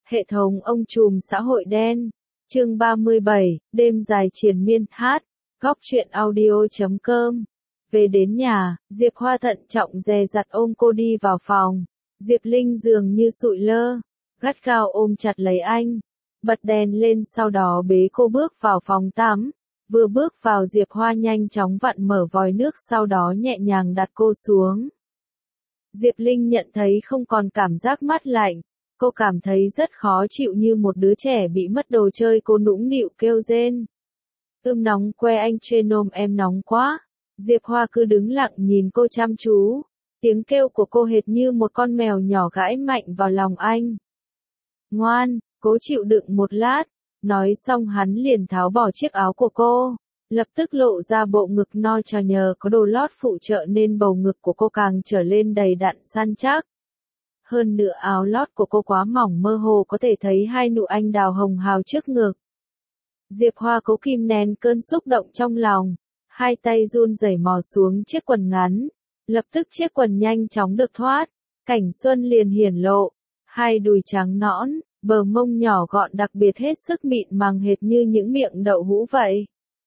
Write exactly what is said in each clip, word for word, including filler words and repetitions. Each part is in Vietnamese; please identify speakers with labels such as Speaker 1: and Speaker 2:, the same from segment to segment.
Speaker 1: Hệ thống ông trùm xã hội đen. Chương ba mươi bảy, đêm dài triền miên hát. Góc truyện audio chấm com. Về đến nhà, Diệp Hoa thận trọng dè dặt ôm cô đi vào phòng. Diệp Linh dường như sụi lơ, gắt gao ôm chặt lấy anh. Bật đèn lên sau đó bế cô bước vào phòng tắm. Vừa bước vào Diệp Hoa nhanh chóng vặn mở vòi nước sau đó nhẹ nhàng đặt cô xuống. Diệp Linh nhận thấy không còn cảm giác mát lạnh. Cô cảm thấy rất khó chịu như một đứa trẻ bị mất đồ chơi, cô nũng nịu kêu rên. Ưm nóng que anh trên ôm em nóng quá. Diệp Hoa cứ đứng lặng nhìn cô chăm chú. Tiếng kêu của cô hệt như một con mèo nhỏ gãi mạnh vào lòng anh. Ngoan, cố chịu đựng một lát. Nói xong hắn liền tháo bỏ chiếc áo của cô. Lập tức lộ ra bộ ngực no trò, nhờ có đồ lót phụ trợ nên bầu ngực của cô càng trở lên đầy đặn săn chắc. Hơn nữa áo lót của cô quá mỏng, mơ hồ có thể thấy hai nụ anh đào hồng hào trước ngực. Diệp Hoa cố kìm nén cơn xúc động trong lòng. Hai tay run rẩy mò xuống chiếc quần ngắn. Lập tức chiếc quần nhanh chóng được thoát. Cảnh xuân liền hiển lộ. Hai đùi trắng nõn, bờ mông nhỏ gọn đặc biệt hết sức mịn màng hệt như những miệng đậu hũ vậy.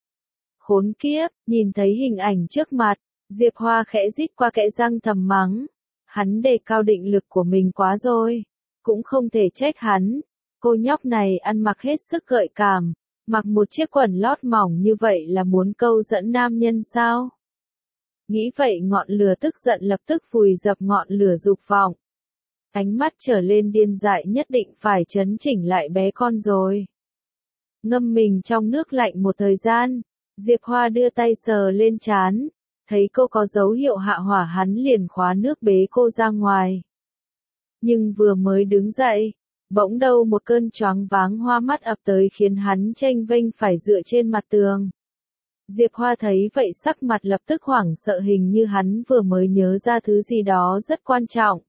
Speaker 1: Khốn kiếp, nhìn thấy hình ảnh trước mặt, Diệp Hoa khẽ rít qua kẽ răng thầm mắng. Hắn đề cao định lực của mình quá rồi. Cũng không thể trách hắn. Cô nhóc này ăn mặc hết sức gợi cảm. Mặc một chiếc quần lót mỏng như vậy là muốn câu dẫn nam nhân sao? Nghĩ vậy ngọn lửa tức giận lập tức vùi dập ngọn lửa dục vọng. Ánh mắt trở lên điên dại, nhất định phải chấn chỉnh lại bé con rồi. Ngâm mình trong nước lạnh một thời gian. Diệp Hoa đưa tay sờ lên trán. Thấy cô có dấu hiệu hạ hỏa hắn liền khóa nước bế cô ra ngoài. Nhưng vừa mới đứng dậy, bỗng đâu một cơn choáng váng hoa mắt ập tới khiến hắn chênh vênh phải dựa trên mặt tường. Diệp Hoa thấy vậy sắc mặt lập tức hoảng sợ, hình như hắn vừa mới nhớ ra thứ gì đó rất quan trọng.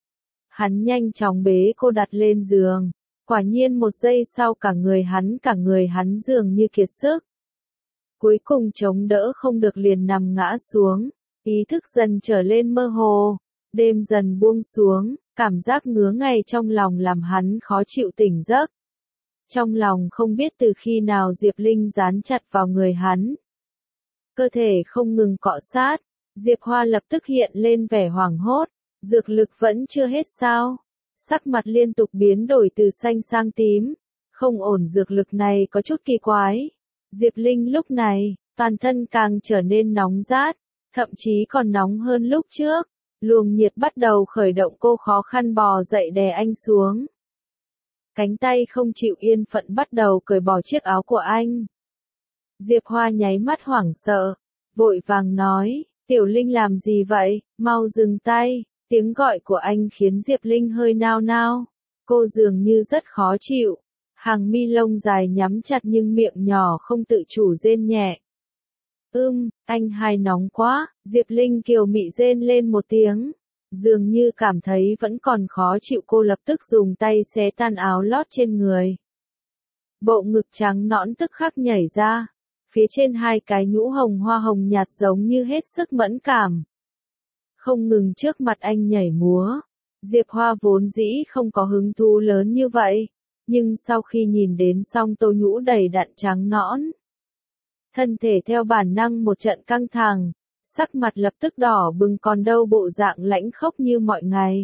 Speaker 1: Hắn nhanh chóng bế cô đặt lên giường. Quả nhiên một giây sau cả người hắn cả người hắn dường như kiệt sức. Cuối cùng chống đỡ không được liền nằm ngã xuống, ý thức dần trở lên mơ hồ, đêm dần buông xuống, cảm giác ngứa ngay trong lòng làm hắn khó chịu tỉnh giấc. Trong lòng không biết từ khi nào Diệp Linh dán chặt vào người hắn. Cơ thể không ngừng cọ sát, Diệp Hoa lập tức hiện lên vẻ hoảng hốt, dược lực vẫn chưa hết sao? Sắc mặt liên tục biến đổi từ xanh sang tím, không ổn, dược lực này có chút kỳ quái. Diệp Linh lúc này, toàn thân càng trở nên nóng rát, thậm chí còn nóng hơn lúc trước. Luồng nhiệt bắt đầu khởi động, cô khó khăn bò dậy đè anh xuống. Cánh tay không chịu yên phận bắt đầu cởi bỏ chiếc áo của anh. Diệp Hoa nháy mắt hoảng sợ, vội vàng nói, Tiểu Linh làm gì vậy, mau dừng tay. Tiếng gọi của anh khiến Diệp Linh hơi nao nao. Cô dường như rất khó chịu. Hàng mi lông dài nhắm chặt nhưng miệng nhỏ không tự chủ rên nhẹ. Ưm, anh hai nóng quá, Diệp Linh kiều mị rên lên một tiếng. Dường như cảm thấy vẫn còn khó chịu, cô lập tức dùng tay xé tan áo lót trên người. Bộ ngực trắng nõn tức khắc nhảy ra. Phía trên hai cái nhũ hồng hoa hồng nhạt giống như hết sức mẫn cảm. Không ngừng trước mặt anh nhảy múa. Diệp Hoa vốn dĩ không có hứng thú lớn như vậy. Nhưng sau khi nhìn đến song tô nhũ đầy đặn trắng nõn, thân thể theo bản năng một trận căng thẳng, sắc mặt lập tức đỏ bừng, còn đâu bộ dạng lãnh khốc như mọi ngày.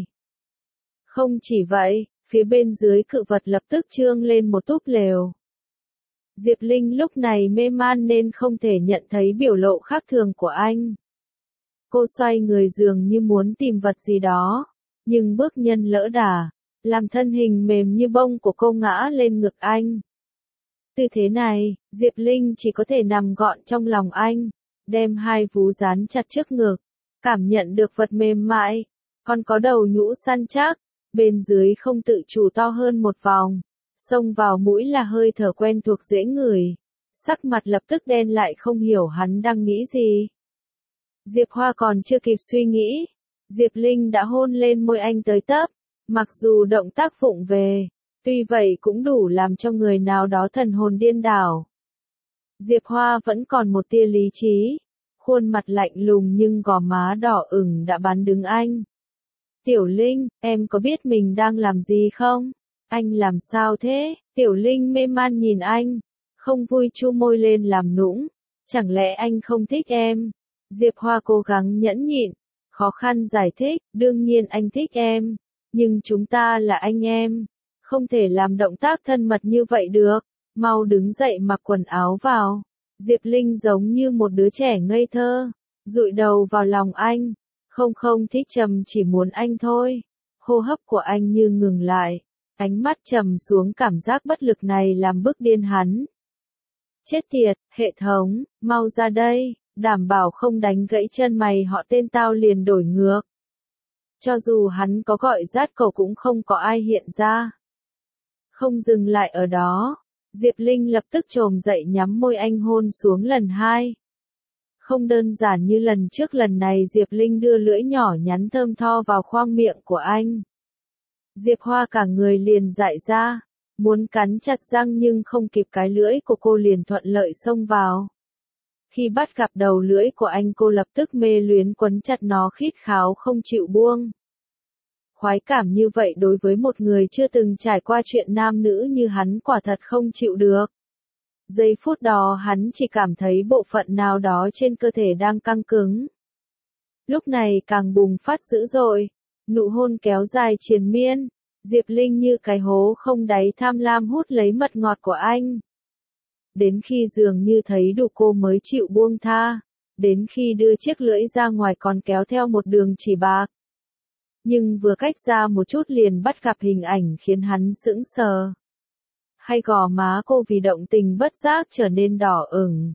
Speaker 1: Không chỉ vậy, phía bên dưới cự vật lập tức trương lên một túp lều. Diệp Linh lúc này mê man nên không thể nhận thấy biểu lộ khác thường của anh. Cô xoay người dường như muốn tìm vật gì đó, nhưng bước nhân lỡ đà, làm thân hình mềm như bông của cô ngã lên ngực anh. Tư thế này, Diệp Linh chỉ có thể nằm gọn trong lòng anh, đem hai vú dán chặt trước ngực, cảm nhận được vật mềm mại, còn có đầu nhũ săn chắc, bên dưới không tự chủ to hơn một vòng, xông vào mũi là hơi thở quen thuộc dễ ngửi. Sắc mặt lập tức đen lại, không hiểu hắn đang nghĩ gì. Diệp Hoa còn chưa kịp suy nghĩ, Diệp Linh đã hôn lên môi anh tới tấp. Mặc dù động tác vụng về, tuy vậy cũng đủ làm cho người nào đó thần hồn điên đảo. Diệp Hoa vẫn còn một tia lý trí, khuôn mặt lạnh lùng nhưng gò má đỏ ửng đã bắn đứng anh. Tiểu Linh, em có biết mình đang làm gì không? Anh làm sao thế? Tiểu Linh mê man nhìn anh, không vui chu môi lên làm nũng. Chẳng lẽ anh không thích em? Diệp Hoa cố gắng nhẫn nhịn, khó khăn giải thích, đương nhiên anh thích em, nhưng chúng ta là anh em, không thể làm động tác thân mật như vậy được, mau đứng dậy mặc quần áo vào. Diệp Linh giống như một đứa trẻ ngây thơ, dụi đầu vào lòng anh, không không thích trầm chỉ muốn anh thôi. Hô hấp của anh như ngừng lại, ánh mắt trầm xuống, cảm giác bất lực này làm bức điên hắn. Chết tiệt, hệ thống, mau ra đây, đảm bảo không đánh gãy chân mày họ tên tao liền đổi ngược. Cho dù hắn có gọi rát cầu cũng không có ai hiện ra. Không dừng lại ở đó, Diệp Linh lập tức trồm dậy nhắm môi anh hôn xuống lần hai. Không đơn giản như lần trước, lần này Diệp Linh đưa lưỡi nhỏ nhắn thơm tho vào khoang miệng của anh. Diệp Hoa cả người liền dại ra, muốn cắn chặt răng nhưng không kịp, cái lưỡi của cô liền thuận lợi xông vào. Khi bắt gặp đầu lưỡi của anh, cô lập tức mê luyến quấn chặt nó khít khao không chịu buông. Khoái cảm như vậy đối với một người chưa từng trải qua chuyện nam nữ như hắn quả thật không chịu được. Giây phút đó hắn chỉ cảm thấy bộ phận nào đó trên cơ thể đang căng cứng. Lúc này càng bùng phát dữ dội, nụ hôn kéo dài triền miên, Diệp Linh như cái hố không đáy tham lam hút lấy mật ngọt của anh. Đến khi dường như thấy đủ cô mới chịu buông tha, đến khi đưa chiếc lưỡi ra ngoài còn kéo theo một đường chỉ bạc. Nhưng vừa cách ra một chút liền bắt gặp hình ảnh khiến hắn sững sờ. Hay gò má cô vì động tình bất giác trở nên đỏ ửng.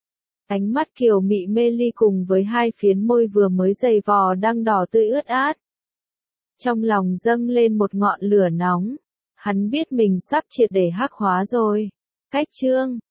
Speaker 1: Ánh mắt kiều mị mê ly cùng với hai phiến môi vừa mới dày vò đang đỏ tươi ướt át. Trong lòng dâng lên một ngọn lửa nóng, hắn biết mình sắp triệt để hắc hóa rồi. Cách chương